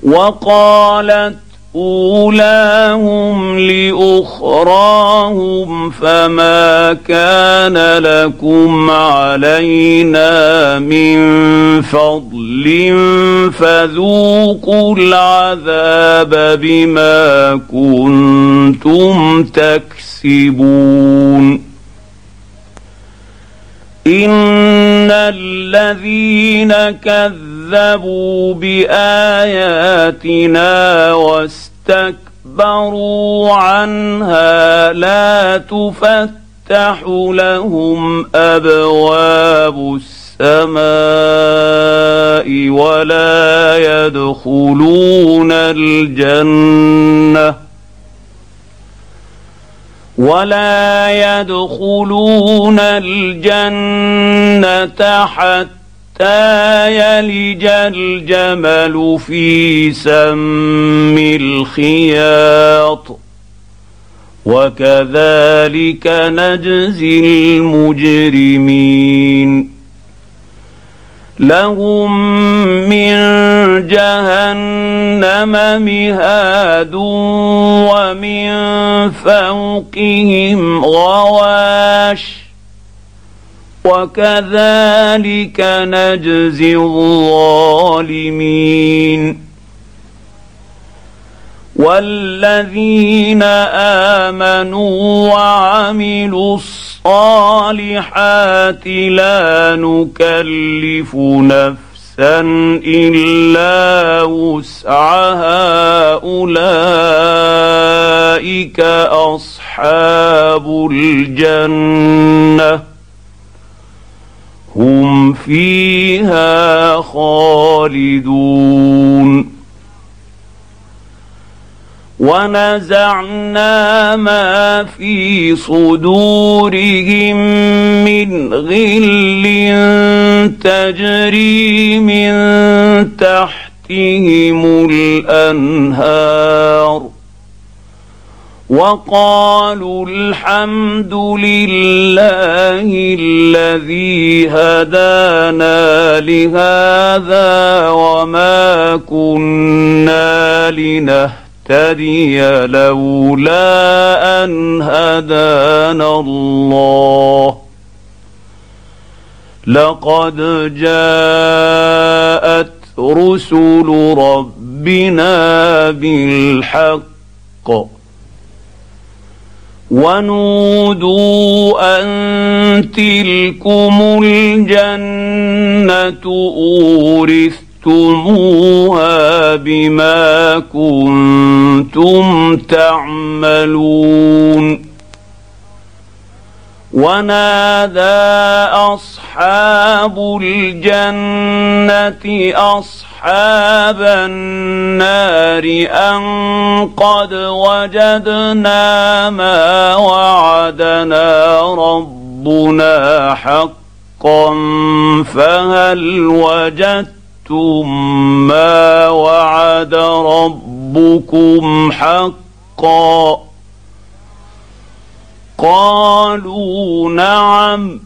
وقالت أولاهم لأخراهم فما كان لكم علينا من فضل فذوقوا العذاب بما كنتم تكسبون. إن الذين كذبوا بآياتنا واستكبروا عنها لا تفتح لهم أبواب السماء ولا يدخلون الجنة حتى يلج الجمل في سم الخياط وكذلك نجزي المجرمين. لهم من جهنم مهاد ومن فوقهم غواش وكذلك نجزي الظالمين. والذين آمنوا وعملوا الصالحات لا نكلف نفسا إلا وسعها أولئك أصحاب الجنة هم فيها خالدون. ونزعنا ما في صدورهم من غل تجري من تحتهم الأنهار وقالوا الحمد لله الذي هدانا لهذا وما كنا لنهتدي لولا أن هدانا الله لقد جاءت رسل ربنا بالحق ونودوا أن تلكم الجنة أورثتموها بما كنتم تعملون. ونادى أصحاب الجنة أصحاب النار أن قد وجدنا ما وعدنا ربنا حقا فهل وجدتم ما وعد ربكم حقا؟ قالوا نعم.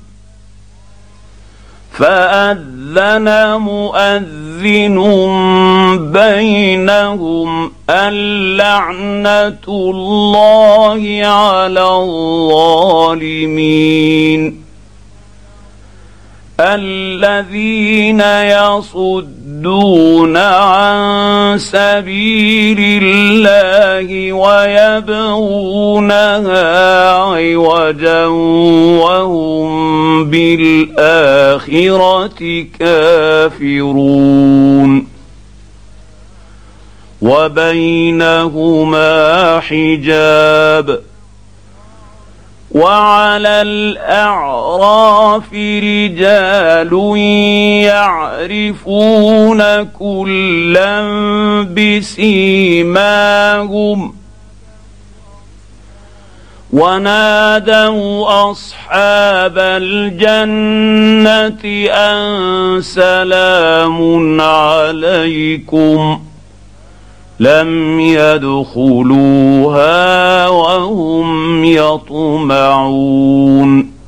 فأذن مؤذن بينهم اللعنة الله على الظالمين. الذين يصدون عن سبيل الله ويبغونها عوجا وهم بالآخرة كافرون وبينهما حجاب. وعلى الأعراف رجال يعرفون كلا بسيماهم ونادوا أصحاب الجنة أن سلام عليكم لم يدخلوها وهم يطمعون.